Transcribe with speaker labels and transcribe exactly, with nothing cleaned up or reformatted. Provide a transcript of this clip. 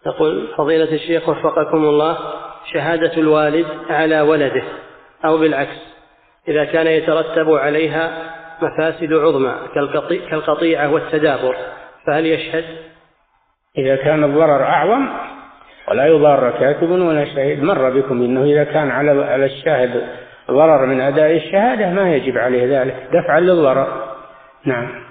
Speaker 1: يقول فضيلة الشيخ وفقكم الله، شهادة الوالد على ولده أو بالعكس إذا كان يترتب عليها مفاسد عظمى كالقطيعة والتدابر فهل يشهد؟
Speaker 2: إذا كان الضرر أعظم ولا يضار كاتب ولا شهيد. مر بكم إنه إذا كان على الشاهد ضرر من أداء الشهادة ما يجب عليه ذلك دفعا للضرر. نعم.